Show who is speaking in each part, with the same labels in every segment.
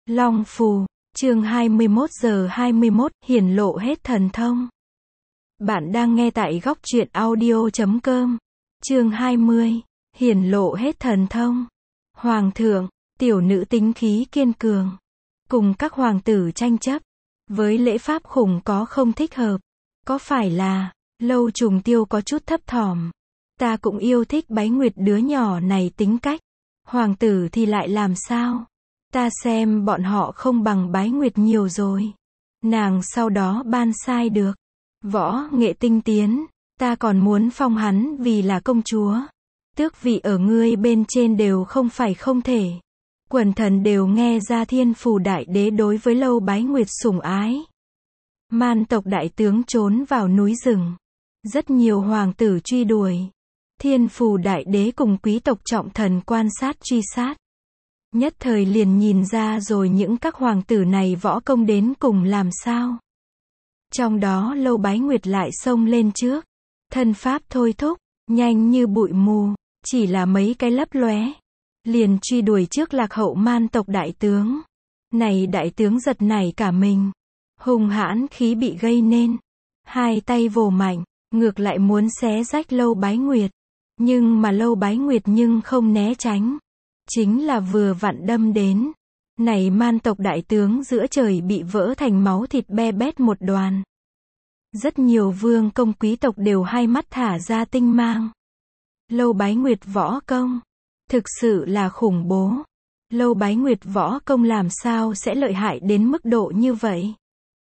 Speaker 1: Long Phù, chương 21:21, hiển lộ hết thần thông. Bạn đang nghe tại góc truyện audio.com. Chương 20, hiển lộ hết thần thông. Hoàng thượng, tiểu nữ tính khí kiên cường, cùng các hoàng tử tranh chấp, với lễ pháp khủng có không thích hợp. Có phải là, Lâu Trùng Tiêu có chút thấp thỏm. Ta cũng yêu thích Bái Nguyệt đứa nhỏ này tính cách. Hoàng tử thì lại làm sao? Ta xem bọn họ không bằng Bái Nguyệt nhiều rồi. Nàng sau đó ban sai được. Võ nghệ tinh tiến, ta còn muốn phong hắn vì là công chúa. Tước vị ở ngươi bên trên đều không phải không thể. Quần thần đều nghe ra Thiên Phù Đại Đế đối với Lâu Bái Nguyệt sủng ái. Man tộc đại tướng trốn vào núi rừng. Rất nhiều hoàng tử truy đuổi. Thiên Phù Đại Đế cùng quý tộc trọng thần quan sát truy sát. Nhất thời liền nhìn ra rồi những các hoàng tử này võ công đến cùng làm sao. Trong đó Lâu Bái Nguyệt lại xông lên trước. Thân pháp thôi thúc, nhanh như bụi mù, chỉ là mấy cái lấp lóe. Liền truy đuổi trước lạc hậu man tộc đại tướng. Này đại tướng giật nảy cả mình. Hùng hãn khí bị gây nên. Hai tay vồ mạnh, ngược lại muốn xé rách Lâu Bái Nguyệt. Nhưng mà Lâu Bái Nguyệt nhưng không né tránh. Chính là vừa vặn đâm đến. Này man tộc đại tướng giữa trời bị vỡ thành máu thịt be bét một đoàn. Rất nhiều vương công quý tộc đều hai mắt thả ra tinh mang. Lâu Bái Nguyệt võ công thực sự là khủng bố. Lâu Bái Nguyệt võ công làm sao sẽ lợi hại đến mức độ như vậy?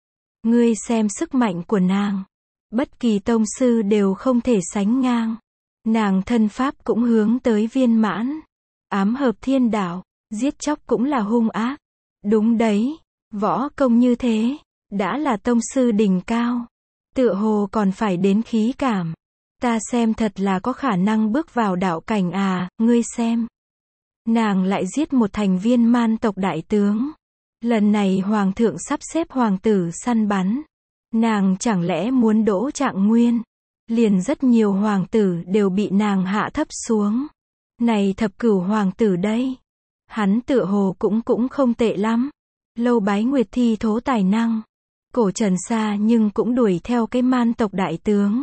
Speaker 1: Ngươi xem sức mạnh của nàng. Bất kỳ tông sư đều không thể sánh ngang. Nàng thân pháp cũng hướng tới viên mãn. Ám hợp thiên đạo, giết chóc cũng là hung ác. Đúng đấy, võ công như thế, đã là tông sư đỉnh cao. Tựa hồ còn phải đến khí cảm. Ta xem thật là có khả năng bước vào đạo cảnh à, ngươi xem. Nàng lại giết một thành viên man tộc đại tướng. Lần này hoàng thượng sắp xếp hoàng tử săn bắn. Nàng chẳng lẽ muốn đỗ Trạng Nguyên? Liền rất nhiều hoàng tử đều bị nàng hạ thấp xuống. Này thập cửu hoàng tử đây. Hắn tựa hồ cũng không tệ lắm. Lâu Bái Nguyệt thi thố tài năng. Cổ Trần Sa nhưng cũng đuổi theo cái man tộc đại tướng.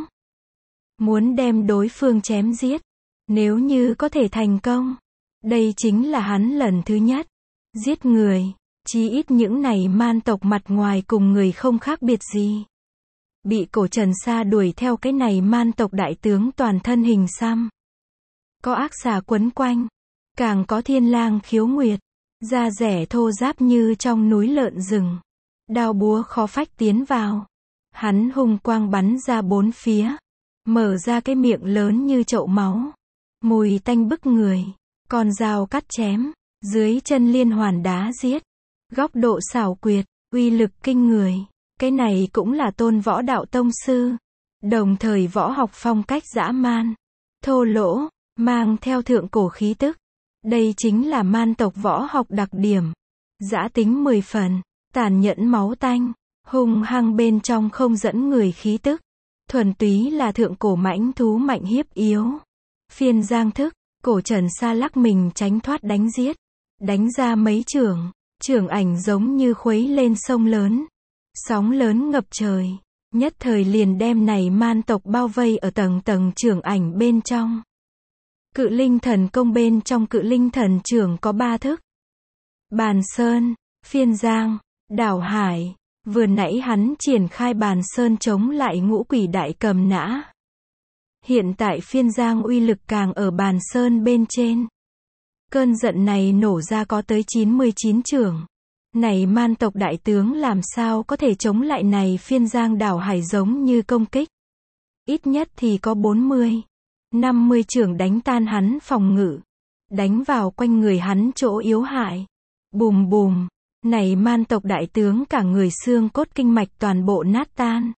Speaker 1: Muốn đem đối phương chém giết. Nếu như có thể thành công. Đây chính là hắn lần thứ nhất. Giết người. Chí ít những này man tộc mặt ngoài cùng người không khác biệt gì. Bị Cổ Trần Sa đuổi theo cái này man tộc đại tướng toàn thân hình xăm. Có ác xà quấn quanh. Càng có thiên lang khiếu nguyệt. Da rẻ thô ráp như trong núi lợn rừng. Đao búa khó phách tiến vào. Hắn hung quang bắn ra bốn phía. Mở ra cái miệng lớn như chậu máu. Mùi tanh bức người. Con dao cắt chém. Dưới chân liên hoàn đá giết. Góc độ xảo quyệt. Uy lực kinh người. Cái này cũng là tôn võ đạo tông sư. Đồng thời võ học phong cách dã man. Thô lỗ. Mang theo thượng cổ khí tức. Đây chính là man tộc võ học đặc điểm. Dã tính 10 phần. Tàn nhẫn máu tanh. Hung hăng bên trong không dẫn người khí tức. Thuần túy là thượng cổ mãnh thú mạnh hiếp yếu. Phiên giang thức. Cổ Trần Sa lắc mình tránh thoát đánh giết. Đánh ra mấy chưởng. Chưởng ảnh giống như khuấy lên sông lớn. Sóng lớn ngập trời. Nhất thời liền đem này man tộc bao vây ở tầng tầng chưởng ảnh bên trong. Cự linh thần công bên trong cự linh thần chưởng có 3 thức. Bàn sơn, phiên giang, đảo hải. Vừa nãy hắn triển khai bàn sơn chống lại ngũ quỷ đại cầm nã. Hiện tại phiên giang uy lực càng ở bàn sơn bên trên. Cơn giận này nổ ra có tới 99 chưởng. Này man tộc đại tướng làm sao có thể chống lại này phiên giang đảo hải giống như công kích. Ít nhất thì có 40, 50 chưởng đánh tan hắn phòng ngự. Đánh vào quanh người hắn chỗ yếu hại. Bùm bùm. Này man tộc đại tướng cả người xương cốt kinh mạch toàn bộ nát tan.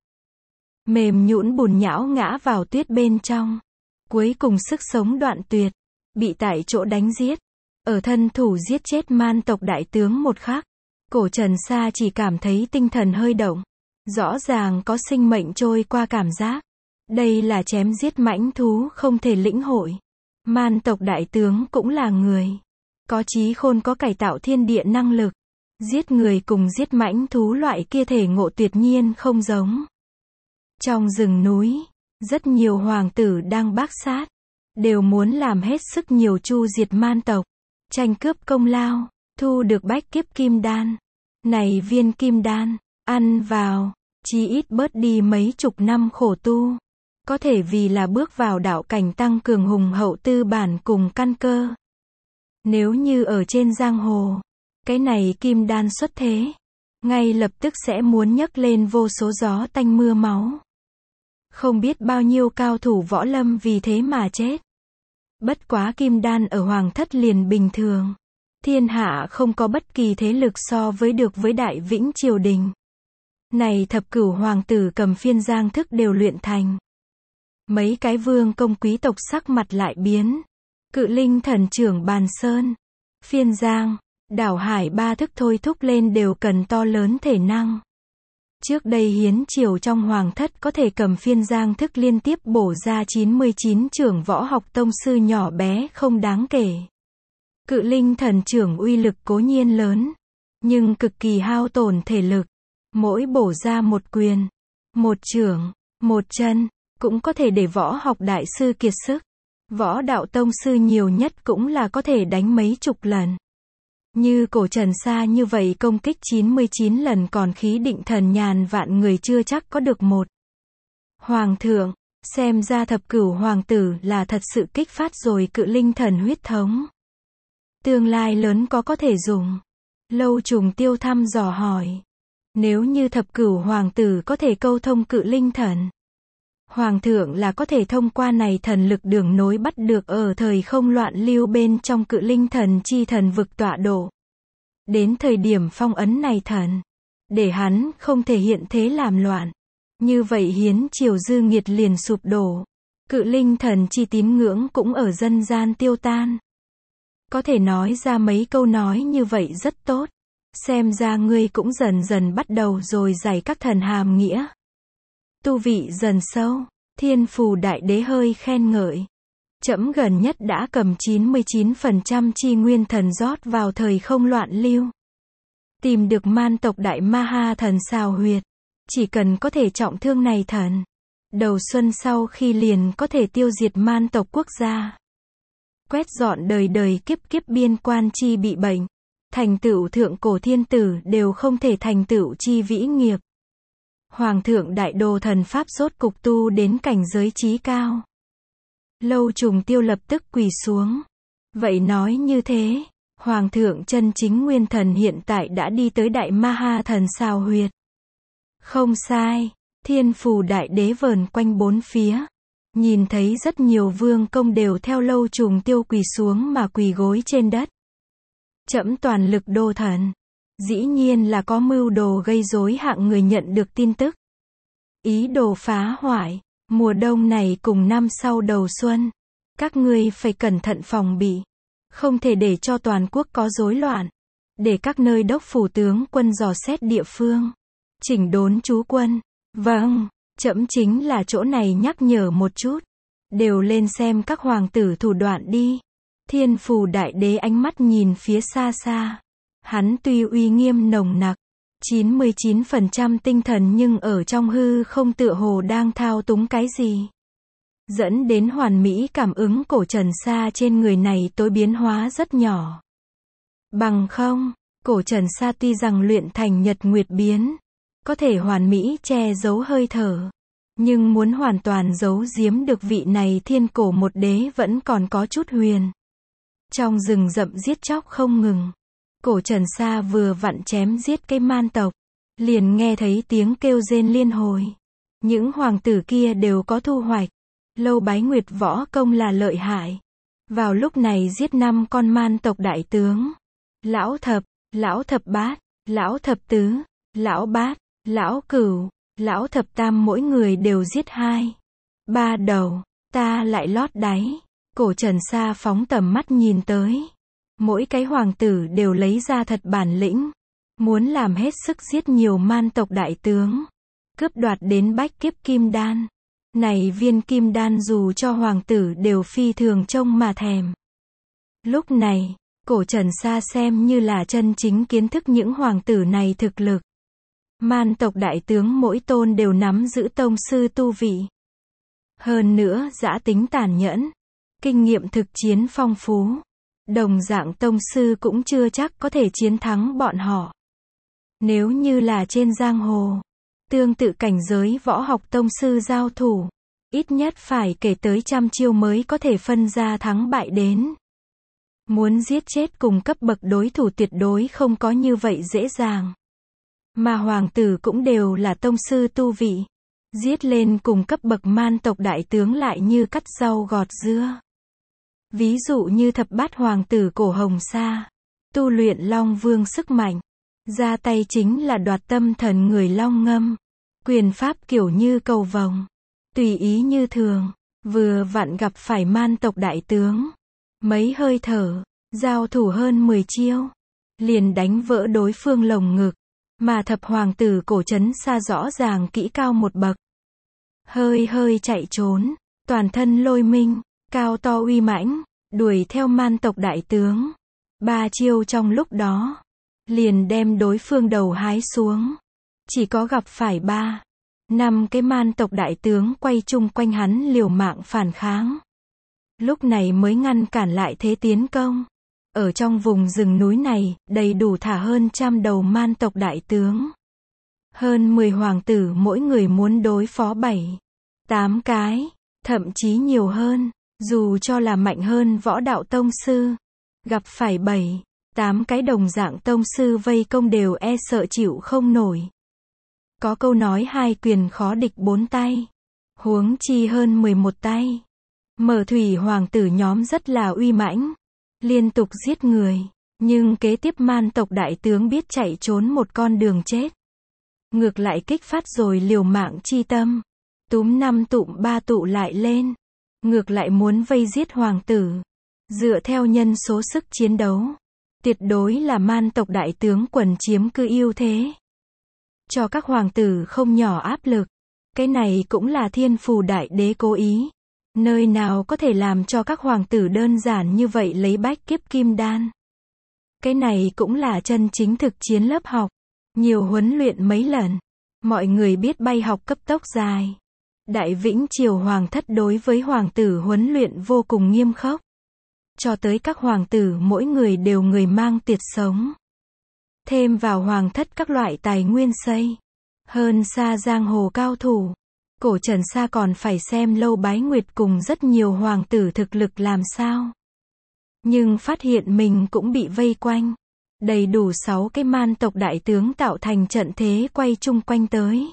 Speaker 1: Mềm nhũn bùn nhão ngã vào tuyết bên trong. Cuối cùng sức sống đoạn tuyệt. Bị tại chỗ đánh giết. Ở thân thủ giết chết man tộc đại tướng một khắc. Cổ Trần Sa chỉ cảm thấy tinh thần hơi động. Rõ ràng có sinh mệnh trôi qua cảm giác. Đây là chém giết mãnh thú không thể lĩnh hội. Man tộc đại tướng cũng là người. Có trí khôn có cải tạo thiên địa năng lực. Giết người cùng giết mãnh thú loại kia thể ngộ tuyệt nhiên không giống. Trong rừng núi, rất nhiều hoàng tử đang bác sát, đều muốn làm hết sức nhiều chu diệt man tộc, tranh cướp công lao, thu được bách kiếp kim đan. Này viên kim đan, ăn vào, chí ít bớt đi mấy chục năm khổ tu. Có thể vì là bước vào đạo cảnh tăng cường hùng hậu tư bản cùng căn cơ. Nếu như ở trên giang hồ, cái này kim đan xuất thế, ngay lập tức sẽ muốn nhấc lên vô số gió tanh mưa máu. Không biết bao nhiêu cao thủ võ lâm vì thế mà chết. Bất quá kim đan ở hoàng thất liền bình thường. Thiên hạ không có bất kỳ thế lực so với được với Đại Vĩnh triều đình. Này thập cửu hoàng tử cầm phiên giang thức đều luyện thành. Mấy cái vương công quý tộc sắc mặt lại biến. Cự linh thần trưởng bàn sơn, phiên giang, đảo hải ba thức thôi thúc lên đều cần to lớn thể năng. Trước đây hiến triều trong hoàng thất có thể cầm phiên giang thức liên tiếp bổ ra 99 trưởng võ học tông sư nhỏ bé không đáng kể. Cự linh thần trưởng uy lực cố nhiên lớn, nhưng cực kỳ hao tổn thể lực. Mỗi bổ ra một quyền, một chưởng, một chân, cũng có thể để võ học đại sư kiệt sức. Võ đạo tông sư nhiều nhất cũng là có thể đánh mấy chục lần. Như cổ Trần Sa như vậy công kích 99 lần còn khí định thần nhàn vạn người chưa chắc có được một. Hoàng thượng, xem ra thập cửu hoàng tử là thật sự kích phát rồi cự linh thần huyết thống. Tương lai lớn có thể dùng. Lâu Trùng Tiêu thăm dò hỏi. Nếu như thập cửu hoàng tử có thể câu thông cự linh thần, hoàng thượng là có thể thông qua này thần lực đường nối bắt được ở thời không loạn lưu bên trong cự linh thần chi thần vực tọa độ. Đến thời điểm phong ấn này thần, để hắn không thể hiện thế làm loạn. Như vậy hiến triều dư nghiệt liền sụp đổ. Cự linh thần chi tín ngưỡng cũng ở dân gian tiêu tan. Có thể nói ra mấy câu nói như vậy rất tốt. Xem ra ngươi cũng dần dần bắt đầu rồi giải các thần hàm nghĩa. Tu vị dần sâu, Thiên Phù Đại Đế hơi khen ngợi. Trẫm gần nhất đã cầm 99% chi nguyên thần rót vào thời không loạn lưu. Tìm được man tộc đại ma ha thần xào huyệt. Chỉ cần có thể trọng thương này thần. Đầu xuân sau khi liền có thể tiêu diệt man tộc quốc gia. Quét dọn đời đời kiếp kiếp biên quan chi bị bệnh. Thành tựu thượng cổ thiên tử đều không thể thành tựu chi vĩ nghiệp. Hoàng thượng đại đồ thần pháp rốt cục tu đến cảnh giới trí cao. Lâu Trùng Tiêu lập tức quỳ xuống. Vậy nói như thế, Hoàng thượng chân chính nguyên thần hiện tại đã đi tới đại ma ha thần xào huyệt. Không sai, Thiên Phù Đại Đế vờn quanh bốn phía. Nhìn thấy rất nhiều vương công đều theo Lâu Trùng Tiêu quỳ xuống mà quỳ gối trên đất. Trẫm toàn lực đô thần. Dĩ nhiên là có mưu đồ gây rối hạng người nhận được tin tức. Ý đồ phá hoại, mùa đông này cùng năm sau đầu xuân. Các ngươi phải cẩn thận phòng bị. Không thể để cho toàn quốc có rối loạn. Để các nơi đốc phủ tướng quân dò xét địa phương. Chỉnh đốn trú quân. Vâng, trẫm chính là chỗ này nhắc nhở một chút. Đều lên xem các hoàng tử thủ đoạn đi. Thiên Phù Đại Đế ánh mắt nhìn phía xa xa. Hắn tuy uy nghiêm nồng nặc, 99% tinh thần nhưng ở trong hư không tựa hồ đang thao túng cái gì. Dẫn đến hoàn mỹ cảm ứng cổ Trần Sa trên người này tối biến hóa rất nhỏ. Bằng không, cổ Trần Sa tuy rằng luyện thành nhật nguyệt biến, có thể hoàn mỹ che giấu hơi thở. Nhưng muốn hoàn toàn giấu giếm được vị này thiên cổ một đế vẫn còn có chút huyền. Trong rừng rậm giết chóc không ngừng. Cổ Trần Sa vừa vặn chém giết cái man tộc. Liền nghe thấy tiếng kêu rên liên hồi. Những hoàng tử kia đều có thu hoạch. Lâu Bái Nguyệt võ công là lợi hại. Vào lúc này giết 5 con man tộc đại tướng. Lão thập bát, lão thập tứ, lão bát, lão cửu, lão thập tam mỗi người đều giết 2, 3 đầu. Ta lại lót đáy. Cổ Trần Sa phóng tầm mắt nhìn tới. Mỗi cái hoàng tử đều lấy ra thật bản lĩnh. Muốn làm hết sức giết nhiều man tộc đại tướng. Cướp đoạt đến bách kiếp kim đan. Này viên kim đan dù cho hoàng tử đều phi thường trông mà thèm. Lúc này, Cổ Trần Sa xem như là chân chính kiến thức những hoàng tử này thực lực. Man tộc đại tướng mỗi tôn đều nắm giữ tông sư tu vị. Hơn nữa dã tính tàn nhẫn, kinh nghiệm thực chiến phong phú. Đồng dạng tông sư cũng chưa chắc có thể chiến thắng bọn họ. Nếu như là trên giang hồ, tương tự cảnh giới võ học tông sư giao thủ, ít nhất phải kể tới trăm chiêu mới có thể phân ra thắng bại đến. Muốn giết chết cùng cấp bậc đối thủ tuyệt đối không có như vậy dễ dàng. Mà hoàng tử cũng đều là tông sư tu vị. Giết lên cùng cấp bậc man tộc đại tướng lại như cắt rau gọt dưa. Ví dụ như thập bát hoàng tử Cổ Hồng Sa, tu luyện Long Vương sức mạnh, ra tay chính là đoạt tâm thần người Long Ngâm. Quyền pháp kiểu như cầu vồng, tùy ý như thường, vừa vặn gặp phải man tộc đại tướng. Mấy hơi thở, giao thủ hơn 10 chiêu, liền đánh vỡ đối phương lồng ngực. Mà thập hoàng tử Cổ Trấn Sa rõ ràng kỹ cao một bậc. Hơi chạy trốn, toàn thân lôi minh, cao to uy mãnh, đuổi theo man tộc đại tướng. 3 chiêu trong lúc đó, liền đem đối phương đầu hái xuống. Chỉ có gặp phải 3-5 cái man tộc đại tướng quay chung quanh hắn liều mạng phản kháng. Lúc này mới ngăn cản lại thế tiến công. Ở trong vùng rừng núi này, đầy đủ thả hơn 100 đầu man tộc đại tướng. Hơn 10 hoàng tử mỗi người muốn đối phó 7-8 cái, thậm chí nhiều hơn, dù cho là mạnh hơn võ đạo tông sư. Gặp phải 7-8 cái đồng dạng tông sư vây công đều e sợ chịu không nổi. Có câu nói 2 quyền khó địch 4 tay. Huống chi hơn 11 tay. Mở thủy hoàng tử nhóm rất là uy mãnh. Liên tục giết người. Nhưng kế tiếp man tộc đại tướng biết chạy trốn một con đường chết. Ngược lại kích phát rồi liều mạng chi tâm. Túm 5 tụm 3 tụ lại lên. Ngược lại muốn vây giết hoàng tử. Dựa theo nhân số sức chiến đấu, tuyệt đối là man tộc đại tướng quần chiếm cứ ưu thế. Cho các hoàng tử không nhỏ áp lực. Cái này cũng là thiên phù đại đế cố ý. Nơi nào có thể làm cho các hoàng tử đơn giản như vậy lấy bách kiếp kim đan. Cái này cũng là chân chính thực chiến lớp học. Nhiều huấn luyện mấy lần. Mọi người biết bay học cấp tốc dài. Đại Vĩnh Triều hoàng thất đối với hoàng tử huấn luyện vô cùng nghiêm khắc. Cho tới các hoàng tử mỗi người đều người mang tiệt sống. Thêm vào hoàng thất các loại tài nguyên xây. Hơn xa giang hồ cao thủ. Cổ Trần Sa còn phải xem Lâu Bái Nguyệt cùng rất nhiều hoàng tử thực lực làm sao. Nhưng phát hiện mình cũng bị vây quanh. Đầy đủ 6 cái man tộc đại tướng tạo thành trận thế quay chung quanh tới.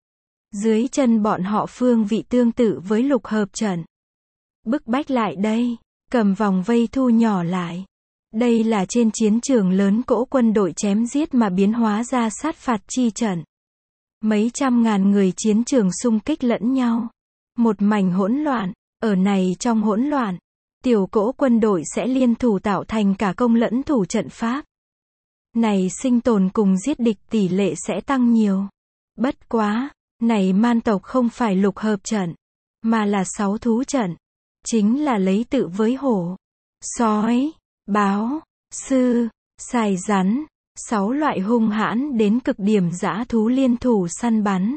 Speaker 1: Dưới chân bọn họ phương vị tương tự với lục hợp trận. Bức bách lại đây, cầm vòng vây thu nhỏ lại. Đây là trên chiến trường lớn cỗ quân đội chém giết mà biến hóa ra sát phạt chi trận. Mấy trăm ngàn người chiến trường xung kích lẫn nhau. Một mảnh hỗn loạn, ở này trong hỗn loạn, tiểu cỗ quân đội sẽ liên thủ tạo thành cả công lẫn thủ trận pháp. Này sinh tồn cùng giết địch tỷ lệ sẽ tăng nhiều. Bất quá, này man tộc không phải lục hợp trận, mà là 6 thú trận. Chính là lấy tự với hổ, sói, báo, sư, sài rắn, 6 loại hung hãn đến cực điểm dã thú liên thủ săn bắn.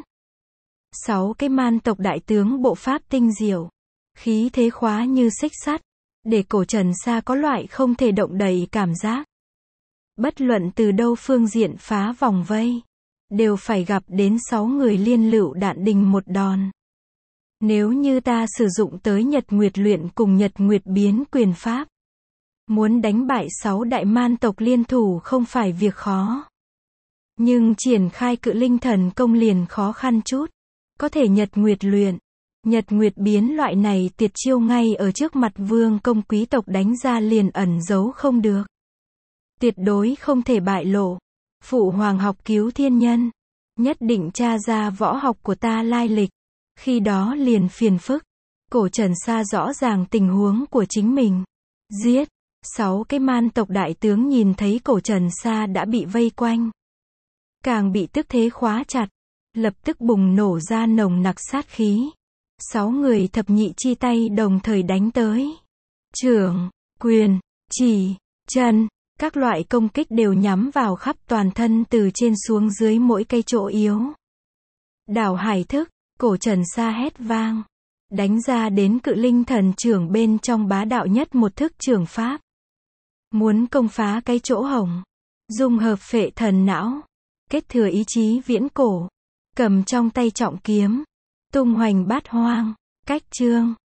Speaker 1: 6 cái man tộc đại tướng bộ pháp tinh diệu, khí thế khóa như xích sắt, để Cổ Trần Sa có loại không thể động đậy cảm giác. Bất luận từ đâu phương diện phá vòng vây, đều phải gặp đến 6 người liên lựu đạn đình một đòn. Nếu như ta sử dụng tới Nhật Nguyệt luyện cùng Nhật Nguyệt biến quyền pháp, muốn đánh bại 6 đại man tộc liên thủ không phải việc khó. Nhưng triển khai cự linh thần công liền khó khăn chút. Có thể Nhật Nguyệt luyện, Nhật Nguyệt biến loại này tuyệt chiêu ngay ở trước mặt vương công quý tộc đánh ra liền ẩn giấu không được. Tuyệt đối không thể bại lộ. Phụ hoàng học cứu thiên nhân, nhất định tra ra võ học của ta lai lịch. Khi đó liền phiền phức. Cổ Trần Sa rõ ràng tình huống của chính mình. Giết. 6 cái man tộc đại tướng nhìn thấy Cổ Trần Sa đã bị vây quanh. Càng bị tức thế khóa chặt. Lập tức bùng nổ ra nồng nặc sát khí. 6 người thập nhị chi tay đồng thời đánh tới. Trưởng, quyền, chỉ, chân. Các loại công kích đều nhắm vào khắp toàn thân từ trên xuống dưới mỗi cây chỗ yếu. Đảo hải thức, cổ Trần Sa hét vang. Đánh ra đến cự linh thần trưởng bên trong bá đạo nhất một thức trưởng pháp. Muốn công phá cái chỗ hổng. Dung hợp phệ thần não. Kết thừa ý chí viễn cổ. Cầm trong tay trọng kiếm. Tung hoành bát hoang. Cách chương.